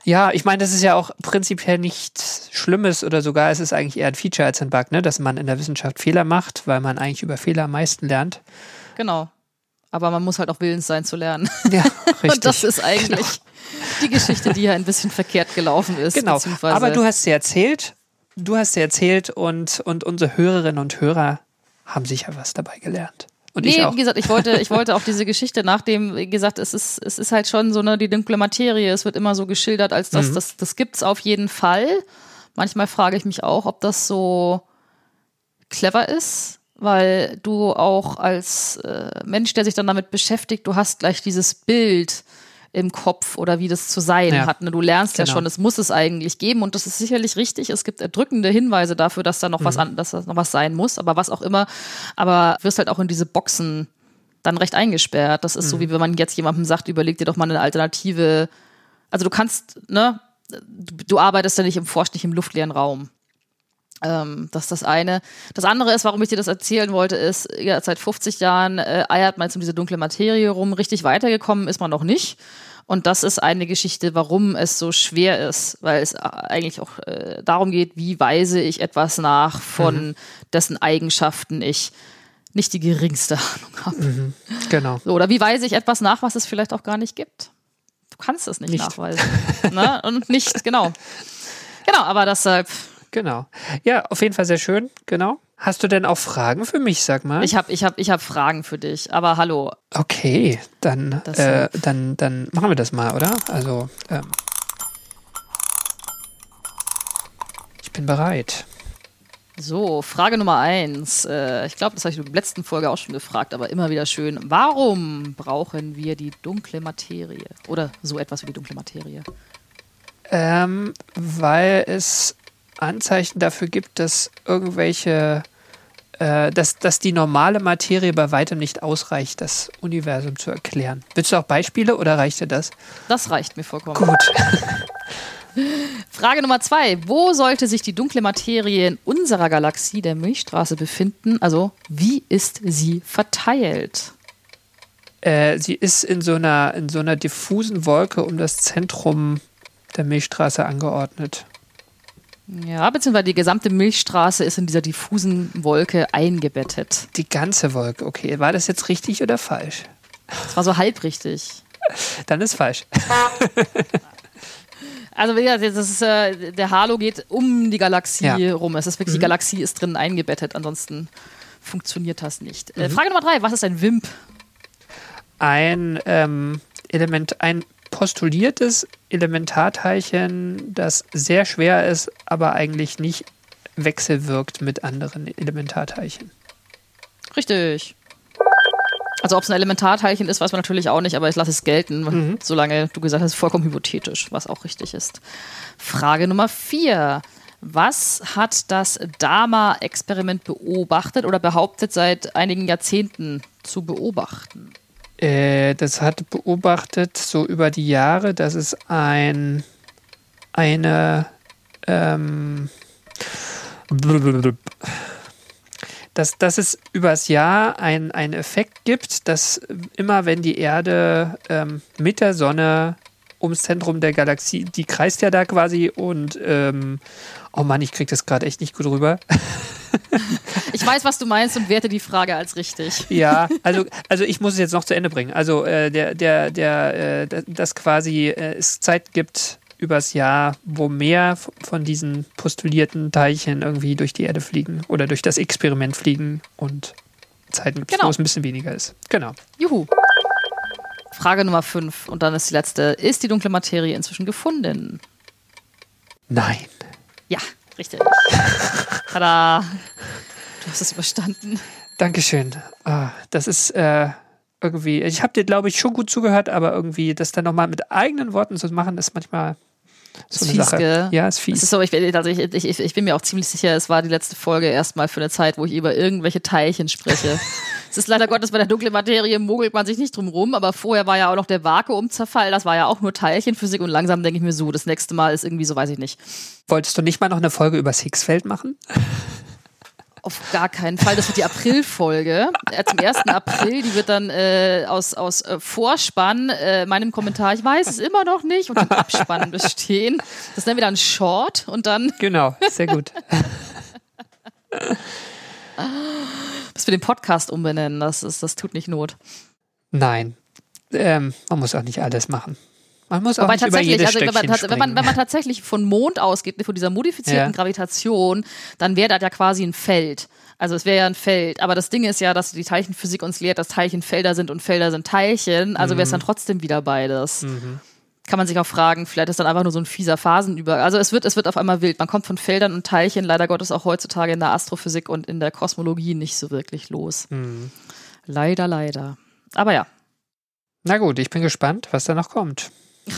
Ja, ich meine, das ist ja auch prinzipiell nichts Schlimmes oder sogar es ist eigentlich eher ein Feature als ein Bug, ne? Dass man in der Wissenschaft Fehler macht, weil man eigentlich über Fehler am meisten lernt. Genau. Aber man muss halt auch willens sein zu lernen. Ja, richtig. Und das ist eigentlich genau. die Geschichte, die ja ein bisschen verkehrt gelaufen ist. Genau, aber du hast sie erzählt, du hast sie erzählt und, und unsere Hörerinnen und Hörer haben sicher was dabei gelernt. Und nee, ich auch. wie gesagt, ich wollte, ich wollte auch diese Geschichte nachdem, wie gesagt, es ist, es ist halt schon so eine, die dunkle Materie, es wird immer so geschildert, als dass mhm. das, das gibt's auf jeden Fall. Manchmal frage ich mich auch, ob das so clever ist, weil du auch als äh, Mensch, der sich dann damit beschäftigt, du hast gleich dieses Bild im Kopf oder wie das zu sein ja. hat. Ne? Du lernst genau. ja schon, es muss es eigentlich geben und das ist sicherlich richtig. Es gibt erdrückende Hinweise dafür, dass da noch mhm. was an, dass da noch was sein muss, aber was auch immer. Aber wirst halt auch in diese Boxen dann recht eingesperrt. Das ist mhm. so, wie wenn man jetzt jemandem sagt, überleg dir doch mal eine Alternative. Also du kannst, ne, du, du arbeitest ja nicht im Forsch, nicht im luftleeren Raum. Ähm, das ist das eine. Das andere ist, warum ich dir das erzählen wollte, ist, ja, seit fünfzig Jahren äh, eiert man jetzt um diese dunkle Materie rum. Richtig weitergekommen ist man noch nicht. Und das ist eine Geschichte, warum es so schwer ist, weil es eigentlich auch äh, darum geht, wie weise ich etwas nach, von mhm. dessen Eigenschaften ich nicht die geringste Ahnung habe. Mhm. Genau. So, oder wie weise ich etwas nach, was es vielleicht auch gar nicht gibt. Du kannst es nicht, nicht. nachweisen. Ne? Und nicht, genau. Genau, aber deshalb... Genau. Ja, auf jeden Fall sehr schön, genau. Hast du denn auch Fragen für mich, sag mal? Ich habe ich hab, ich hab Fragen für dich, aber hallo. Okay, dann, äh, dann, dann machen wir das mal, oder? Also, ähm, ich bin bereit. So, Frage Nummer eins. Äh, ich glaube, das habe ich in der letzten Folge auch schon gefragt, aber immer wieder schön. Warum brauchen wir die dunkle Materie? Oder so etwas wie die dunkle Materie? Ähm, weil es Anzeichen dafür gibt, dass irgendwelche, äh, dass, dass die normale Materie bei weitem nicht ausreicht, das Universum zu erklären. Willst du auch Beispiele oder reicht dir das? Das reicht mir vollkommen. Gut. Frage Nummer zwei. Wo sollte sich die dunkle Materie in unserer Galaxie der Milchstraße befinden? Also, wie ist sie verteilt? Äh, sie ist in so einer, in so einer diffusen Wolke um das Zentrum der Milchstraße angeordnet. Ja, beziehungsweise die gesamte Milchstraße ist in dieser diffusen Wolke eingebettet. Die ganze Wolke, okay. War das jetzt richtig oder falsch? Das war so halb richtig. Dann ist falsch. Also wie gesagt, das ist, äh, der Halo geht um die Galaxie ja. rum. Es ist wirklich, mhm. die Galaxie ist drin eingebettet, ansonsten funktioniert das nicht. Mhm. Äh, Frage Nummer drei, was ist ein Wimp? Ein ähm, Element, ein postuliertes Elementarteilchen, das sehr schwer ist, aber eigentlich nicht wechselwirkt mit anderen Elementarteilchen. Richtig. Also ob es ein Elementarteilchen ist, weiß man natürlich auch nicht, aber ich lasse es gelten, mhm. solange du gesagt hast, vollkommen hypothetisch, was auch richtig ist. Frage Nummer vier. Was hat das Dama-Experiment beobachtet oder behauptet seit einigen Jahrzehnten zu beobachten? Äh, das hat beobachtet, so über die Jahre, dass es ein, eine, ähm, dass, dass es übers Jahr einen Effekt gibt, dass immer wenn die Erde ähm, mit der Sonne ums Zentrum der Galaxie, die kreist ja da quasi und ähm, oh Mann, ich krieg das gerade echt nicht gut rüber. Ich weiß, was du meinst und werte die Frage als richtig. Ja, also, also ich muss es jetzt noch zu Ende bringen. Also äh, der, der, der, äh, das quasi äh, es Zeit gibt übers Jahr, wo mehr von diesen postulierten Teilchen irgendwie durch die Erde fliegen oder durch das Experiment fliegen und Zeiten gibt, genau. wo es ein bisschen weniger ist. Genau. Juhu. Frage Nummer fünf und dann ist die letzte. Ist die dunkle Materie inzwischen gefunden? Nein. Ja, richtig. Tada. Du hast es überstanden. Dankeschön. Ah, das ist äh, irgendwie, ich habe dir, glaube ich, schon gut zugehört, aber irgendwie das dann nochmal mit eigenen Worten zu machen, ist manchmal so ist eine fies, Sache. Gell? Ja, ist fies. Es ist so, ich, also ich, ich, ich bin mir auch ziemlich sicher, es war die letzte Folge erstmal für eine Zeit, wo ich über irgendwelche Teilchen spreche. Es ist leider Gottes, bei der dunklen Materie mogelt man sich nicht drum rum, aber vorher war ja auch noch der Vakuumzerfall, das war ja auch nur Teilchenphysik und langsam denke ich mir so, das nächste Mal ist irgendwie so, weiß ich nicht. Wolltest du nicht mal noch eine Folge über das Higgsfeld machen? auf gar keinen Fall. Das wird die April-Folge. Äh, zum ersten April, die wird dann äh, aus, aus äh, Vorspann, äh, meinem Kommentar, ich weiß es immer noch nicht, und dem Abspann bestehen. Das nennen wir dann Short und dann... Genau, sehr gut. Bis wir den Podcast umbenennen, das, ist, das tut nicht Not. Nein, ähm, man muss auch nicht alles machen. Man muss auch Wobei nicht über jedes also, wenn, Stöckchen man, springen. wenn, man, wenn man tatsächlich von Mond ausgeht, von dieser modifizierten Ja. Gravitation, dann wäre das ja quasi ein Feld. Also es wäre ja ein Feld. Aber das Ding ist ja, dass die Teilchenphysik uns lehrt, dass Teilchen Felder sind und Felder sind Teilchen. Also wäre es dann trotzdem wieder beides. Mhm. Kann man sich auch fragen, vielleicht ist dann einfach nur so ein fieser Phasenübergang. Also es wird, es wird auf einmal wild. Man kommt von Feldern und Teilchen leider Gottes auch heutzutage in der Astrophysik und in der Kosmologie nicht so wirklich los. Mhm. Leider, leider. Aber ja. Na gut, ich bin gespannt, was da noch kommt.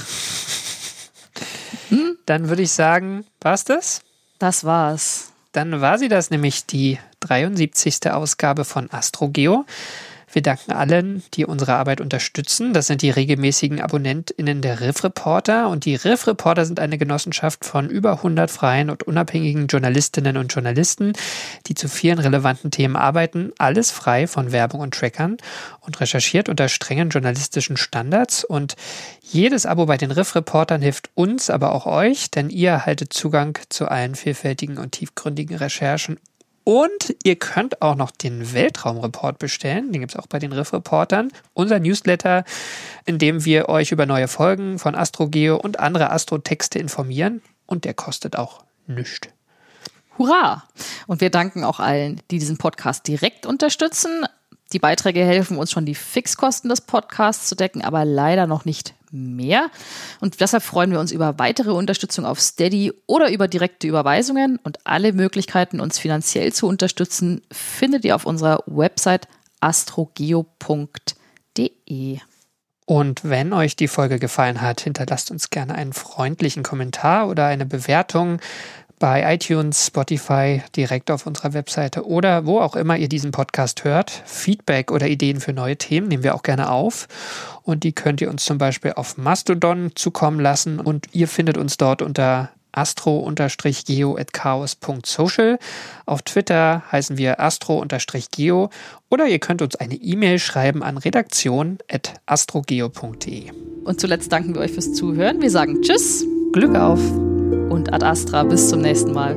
Dann würde ich sagen, war's das? Das war's. Dann war sie das, nämlich die dreiundsiebzigste Ausgabe von AstroGeo. Wir danken allen, die unsere Arbeit unterstützen. Das sind die regelmäßigen AbonnentInnen der Riff Reporter. Und die Riff Reporter sind eine Genossenschaft von über hundert freien und unabhängigen Journalistinnen und Journalisten, die zu vielen relevanten Themen arbeiten. Alles frei von Werbung und Trackern und recherchiert unter strengen journalistischen Standards. Und jedes Abo bei den Riff Reportern hilft uns, aber auch euch, denn ihr erhaltet Zugang zu allen vielfältigen und tiefgründigen Recherchen. Und ihr könnt auch noch den Weltraumreport bestellen. Den gibt es auch bei den Riff Reportern. Unser Newsletter, in dem wir euch über neue Folgen von AstroGeo und andere Astrotexte informieren. Und der kostet auch nichts. Hurra! Und wir danken auch allen, die diesen Podcast direkt unterstützen. Die Beiträge helfen uns schon, die Fixkosten des Podcasts zu decken, aber leider noch nicht mehr. Und deshalb freuen wir uns über weitere Unterstützung auf Steady oder über direkte Überweisungen. Und alle Möglichkeiten, uns finanziell zu unterstützen, findet ihr auf unserer Website astrogeo punkt de. Und wenn euch die Folge gefallen hat, hinterlasst uns gerne einen freundlichen Kommentar oder eine Bewertung bei iTunes, Spotify, direkt auf unserer Webseite oder wo auch immer ihr diesen Podcast hört. Feedback oder Ideen für neue Themen nehmen wir auch gerne auf. Und die könnt ihr uns zum Beispiel auf Mastodon zukommen lassen. Und ihr findet uns dort unter astro-geo at chaos punkt social. Auf Twitter heißen wir astro-geo. Oder ihr könnt uns eine E-Mail schreiben an redaktion at astrogeo punkt de. Und zuletzt danken wir euch fürs Zuhören. Wir sagen Tschüss. Glück auf! Und Ad Astra, bis zum nächsten Mal.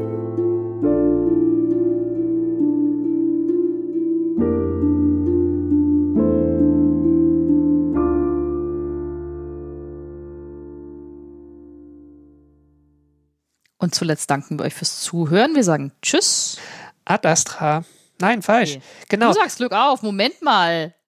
Und zuletzt danken wir euch fürs Zuhören. Wir sagen Tschüss. Ad Astra. Nein, falsch. Okay. Genau. Du sagst Glück auf. Moment mal.